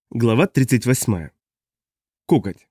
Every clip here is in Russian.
Глава 38. Коготь.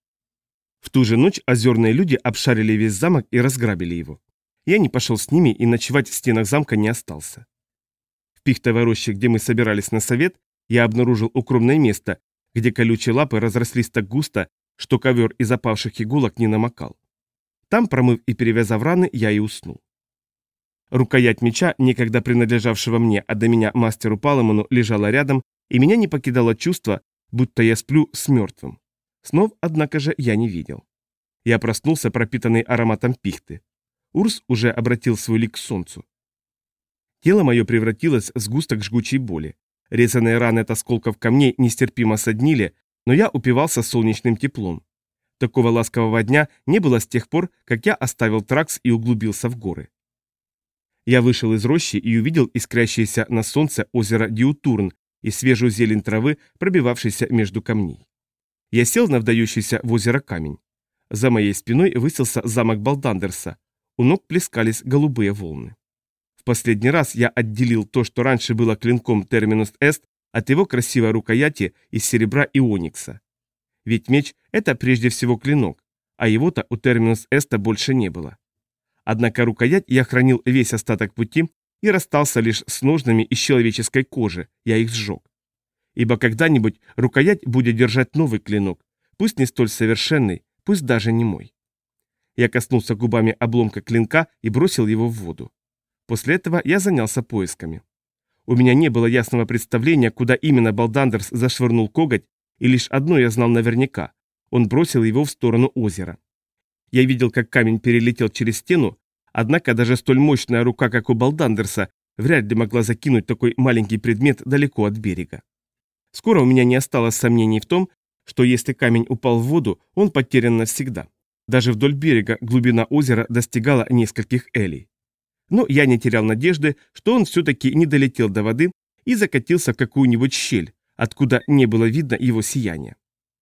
В ту же ночь озерные люди обшарили весь замок и разграбили его. Я не пошел с ними и ночевать в стенах замка не остался. В пихтовой роще, где мы собирались на совет, я обнаружил укромное место, где колючие лапы разрослись так густо, что ковер из опавших иголок не намокал. Там, промыв и перевязав раны, я и уснул. Рукоять меча, некогда принадлежавшего мне, а до меня мастеру Паламону, лежала рядом, и меня не покидало чувство, будто я сплю с мертвым. Снов, однако же, я не видел. Я проснулся, пропитанный ароматом пихты. Урс уже обратил свой лик к солнцу. Тело мое превратилось в сгусток жгучей боли. Резаные раны от осколков камней нестерпимо соднили, но я упивался солнечным теплом. Такого ласкового дня не было с тех пор, как я оставил Тракс и углубился в горы. Я вышел из рощи и увидел искрящееся на солнце озеро Диутурн и свежую зелень травы, пробивавшейся между камней. Я сел на вдающийся в озеро камень. За моей спиной высился замок Балдандерса. У ног плескались голубые волны. В последний раз я отделил то, что раньше было клинком Терминус Эст, от его красивой рукояти из серебра и оникса. Ведь меч – это прежде всего клинок, а его-то у Терминус Эста больше не было. Однако рукоять я хранил весь остаток пути и расстался лишь с ножнами из человеческой кожи, я их сжег. Ибо когда-нибудь рукоять будет держать новый клинок, пусть не столь совершенный, пусть даже не мой. Я коснулся губами обломка клинка и бросил его в воду. После этого я занялся поисками. У меня не было ясного представления, куда именно Балдандерс зашвырнул коготь, и лишь одно я знал наверняка – он бросил его в сторону озера. Я видел, как камень перелетел через стену, однако даже столь мощная рука, как у Балдандерса, вряд ли могла закинуть такой маленький предмет далеко от берега. Скоро у меня не осталось сомнений в том, что если камень упал в воду, он потерян навсегда. Даже вдоль берега глубина озера достигала нескольких элей. Но я не терял надежды, что он все-таки не долетел до воды и закатился в какую-нибудь щель, откуда не было видно его сияния.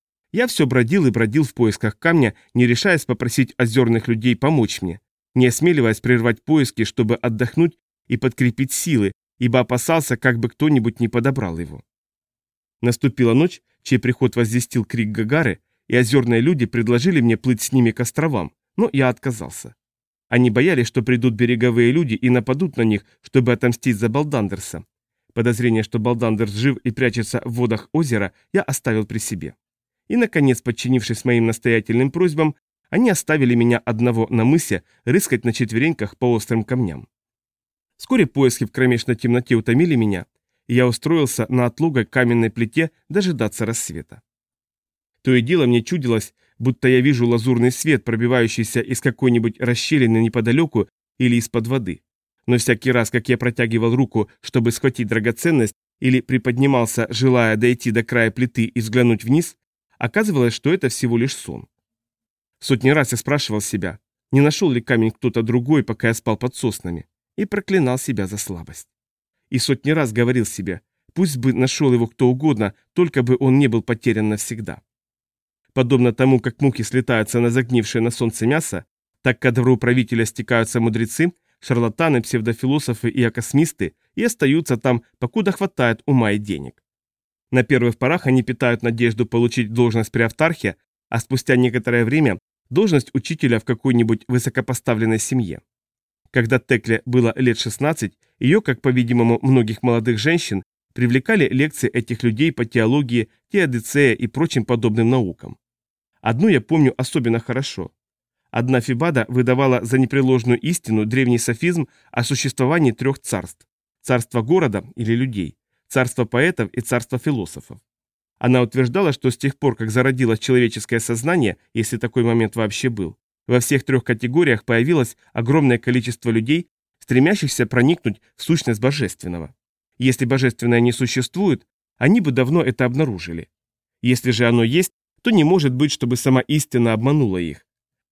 Я все бродил и бродил в поисках камня, не решаясь попросить озерных людей помочь мне, не осмеливаясь прервать поиски, чтобы отдохнуть и подкрепить силы, ибо опасался, как бы кто-нибудь не подобрал его. Наступила ночь, чей приход возвестил крик Гагары, и озерные люди предложили мне плыть с ними к островам, но я отказался. Они боялись, что придут береговые люди и нападут на них, чтобы отомстить за Балдандерса. Подозрение, что Балдандерс жив и прячется в водах озера, я оставил при себе. И, наконец, подчинившись моим настоятельным просьбам, они оставили меня одного на мысе рыскать на четвереньках по острым камням. Вскоре поиски в кромешной темноте утомили меня, и я устроился на отлогой каменной плите дожидаться рассвета. То и дело мне чудилось, будто я вижу лазурный свет, пробивающийся из какой-нибудь расщелины неподалеку или из-под воды. Но всякий раз, как я протягивал руку, чтобы схватить драгоценность, или приподнимался, желая дойти до края плиты и взглянуть вниз, оказывалось, что это всего лишь сон. Сотни раз я спрашивал себя, не нашел ли камень кто-то другой, пока я спал под соснами, и проклинал себя за слабость. И сотни раз говорил себе, пусть бы нашел его кто угодно, только бы он не был потерян навсегда. Подобно тому, как мухи слетаются на загнившее на солнце мясо, так ко двору правителя стекаются мудрецы, шарлатаны, псевдофилософы и акосмисты и остаются там, покуда хватает ума и денег. На первых порах они питают надежду получить должность при автархе, а спустя некоторое время должность учителя в какой-нибудь высокопоставленной семье. Когда Текле было лет 16, ее, как, по-видимому, многих молодых женщин, привлекали лекции этих людей по теологии, теодицее и прочим подобным наукам. Одну я помню особенно хорошо. Одна Фибада выдавала за непреложную истину древний софизм о существовании трех царств. Царство города или людей, царство поэтов и царство философов. Она утверждала, что с тех пор, как зародилось человеческое сознание, если такой момент вообще был, во всех трех категориях появилось огромное количество людей, стремящихся проникнуть в сущность божественного. Если божественное не существует, они бы давно это обнаружили. Если же оно есть, то не может быть, чтобы сама истина обманула их.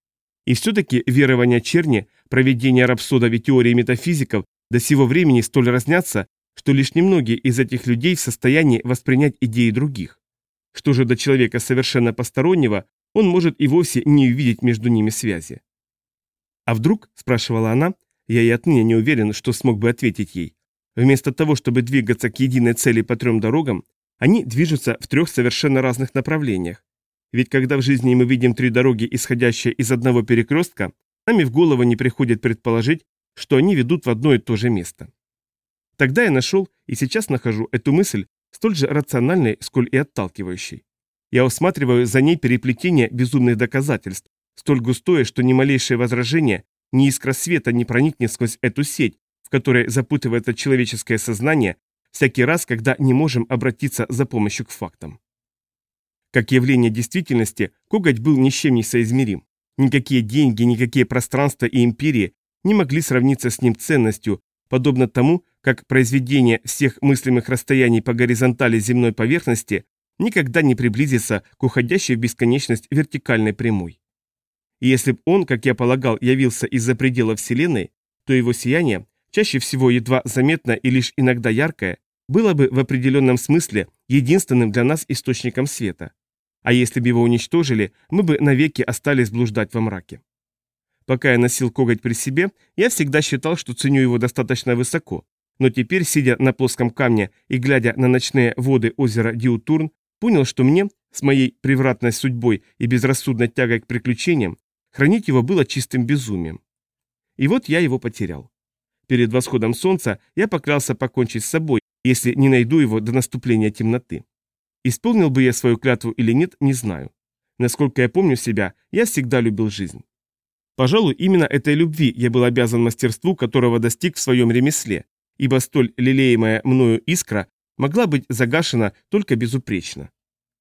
И все-таки верования черни, проведение рапсодов и теории метафизиков до сего времени столь разнятся, что лишь немногие из этих людей в состоянии воспринять идеи других. Что же до человека совершенно постороннего, он может и вовсе не увидеть между ними связи. «А вдруг?» – спрашивала она, я и отныне не уверен, что смог бы ответить ей. Вместо того, чтобы двигаться к единой цели по трем дорогам, Они движутся в трех совершенно разных направлениях. Ведь когда в жизни мы видим три дороги, исходящие из одного перекрестка, нам и в голову не приходит предположить, что они ведут в одно и то же место. Тогда я нашел и сейчас нахожу эту мысль столь же рациональной, сколь и отталкивающей. Я усматриваю за ней переплетение безумных доказательств, столь густое, что ни малейшее возражение, ни искра света не проникнет сквозь эту сеть, в которой запутывается человеческое сознание всякий раз, когда не можем обратиться за помощью к фактам. Как явление действительности, коготь был ни с чем не соизмерим. Никакие деньги, никакие пространства и империи не могли сравниться с ним ценностью, подобно тому, как произведение всех мыслимых расстояний по горизонтали земной поверхности никогда не приблизится к уходящей в бесконечность вертикальной прямой. И если бы он, как я полагал, явился из-за предела Вселенной, то его сияние, чаще всего едва заметное и лишь иногда яркое, было бы в определенном смысле единственным для нас источником света. А если бы его уничтожили, мы бы навеки остались блуждать во мраке. Пока я носил коготь при себе, я всегда считал, что ценю его достаточно высоко, но теперь, сидя на плоском камне и глядя на ночные воды озера Диутурн, понял, что мне, с моей превратной судьбой и безрассудной тягой к приключениям, хранить его было чистым безумием. И вот я его потерял. Перед восходом солнца я поклялся покончить с собой, если не найду его до наступления темноты. Исполнил бы я свою клятву или нет, не знаю. Насколько я помню себя, я всегда любил жизнь. Пожалуй, именно этой любви я был обязан мастерству, которого достиг в своем ремесле, ибо столь лелеемая мною искра могла быть загашена только безупречно.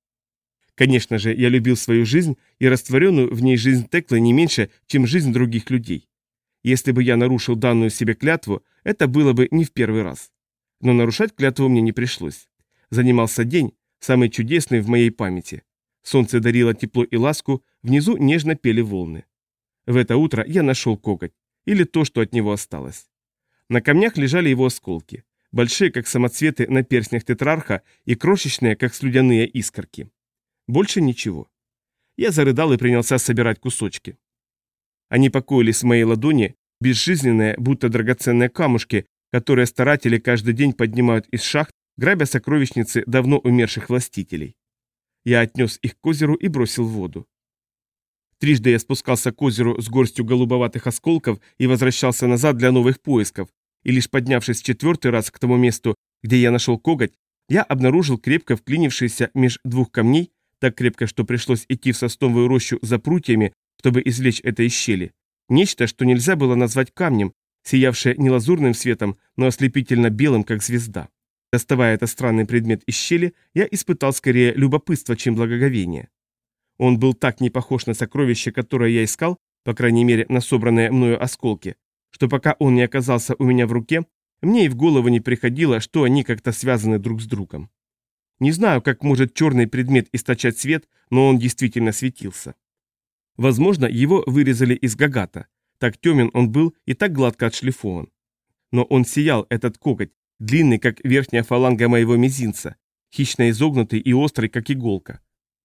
Конечно же, я любил свою жизнь и растворенную в ней жизнь Теклы не меньше, чем жизнь других людей. Если бы я нарушил данную себе клятву, это было бы не в первый раз. Но нарушать клятву мне не пришлось. Занимался день, самый чудесный в моей памяти. Солнце дарило тепло и ласку, внизу нежно пели волны. В это утро я нашел коготь, или то, что от него осталось. На камнях лежали его осколки, большие, как самоцветы на перстнях тетрарха, и крошечные, как слюдяные искорки. Больше ничего. Я зарыдал и принялся собирать кусочки. Они покоились в моей ладони, безжизненные, будто драгоценные камушки, которые старатели каждый день поднимают из шахт, грабя сокровищницы давно умерших властителей. Я отнес их к озеру и бросил в воду. Трижды я спускался к озеру с горстью голубоватых осколков и возвращался назад для новых поисков, и лишь поднявшись в четвертый раз к тому месту, где я нашел коготь, я обнаружил крепко вклинившийся меж двух камней, так крепко, что пришлось идти в сосновую рощу за прутьями, чтобы извлечь это из щели, нечто, что нельзя было назвать камнем, сиявшее не лазурным светом, но ослепительно белым, как звезда. Доставая этот странный предмет из щели, я испытал скорее любопытство, чем благоговение. Он был так не похож на сокровище, которое я искал, по крайней мере, на собранные мною осколки, что пока он не оказался у меня в руке, мне и в голову не приходило, что они как-то связаны друг с другом. Не знаю, как может черный предмет источать свет, но он действительно светился. Возможно, его вырезали из гагата. Так темен он был и так гладко отшлифован. Но он сиял, этот коготь, длинный, как верхняя фаланга моего мизинца, хищно изогнутый и острый, как иголка.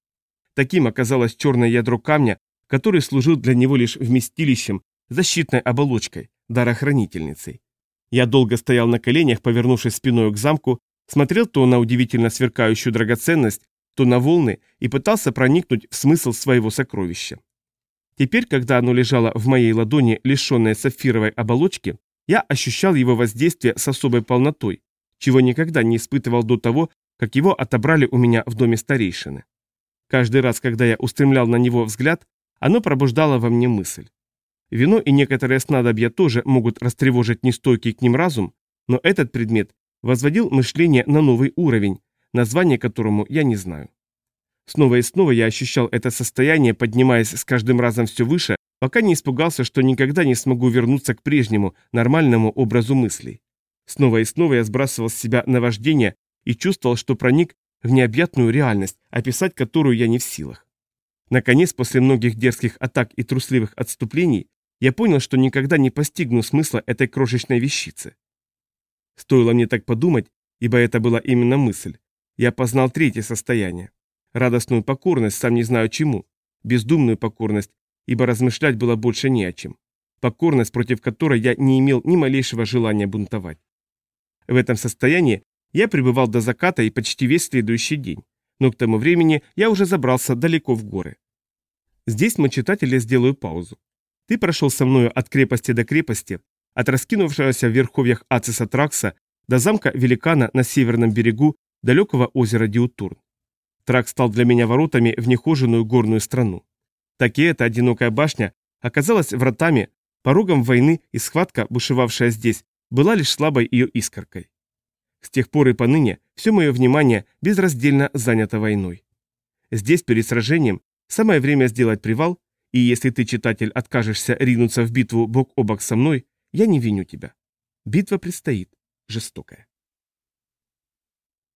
Таким оказалось черное ядро камня, который служил для него лишь вместилищем, защитной оболочкой, дарохранительницей. Я долго стоял на коленях, повернувшись спиной к замку, смотрел то на удивительно сверкающую драгоценность, то на волны и пытался проникнуть в смысл своего сокровища. Теперь, когда оно лежало в моей ладони, лишенное сапфировой оболочки, я ощущал его воздействие с особой полнотой, чего никогда не испытывал до того, как его отобрали у меня в доме старейшины. Каждый раз, когда я устремлял на него взгляд, оно пробуждало во мне мысль. Вино и некоторые снадобья тоже могут растревожить нестойкий к ним разум, но этот предмет возводил мышление на новый уровень, название которому я не знаю. Снова и снова я ощущал это состояние, поднимаясь с каждым разом все выше, пока не испугался, что никогда не смогу вернуться к прежнему, нормальному образу мыслей. Снова и снова я сбрасывал с себя наваждение и чувствовал, что проник в необъятную реальность, описать которую я не в силах. Наконец, после многих дерзких атак и трусливых отступлений, я понял, что никогда не постигну смысла этой крошечной вещицы. Стоило мне так подумать, ибо это была именно мысль. Я познал третье состояние. Радостную покорность, сам не знаю чему. Бездумную покорность, ибо размышлять было больше не о чем. Покорность, против которой я не имел ни малейшего желания бунтовать. В этом состоянии Я пребывал до заката и почти весь следующий день, но к тому времени я уже забрался далеко в горы. Здесь, мой читатель, я сделаю паузу. Ты прошел со мною от крепости до крепости, от раскинувшегося в верховьях Ациса Тракса до замка Великана на северном берегу далекого озера Диутурн. Тракс стал для меня воротами в нехоженную горную страну. Так и эта одинокая башня оказалась вратами, порогом войны, и схватка, бушевавшая здесь, была лишь слабой ее искоркой. С тех пор и поныне все мое внимание безраздельно занято войной. Здесь, перед сражением, самое время сделать привал, и если ты, читатель, откажешься ринуться в битву бок о бок со мной, я не виню тебя. Битва предстоит, жестокая.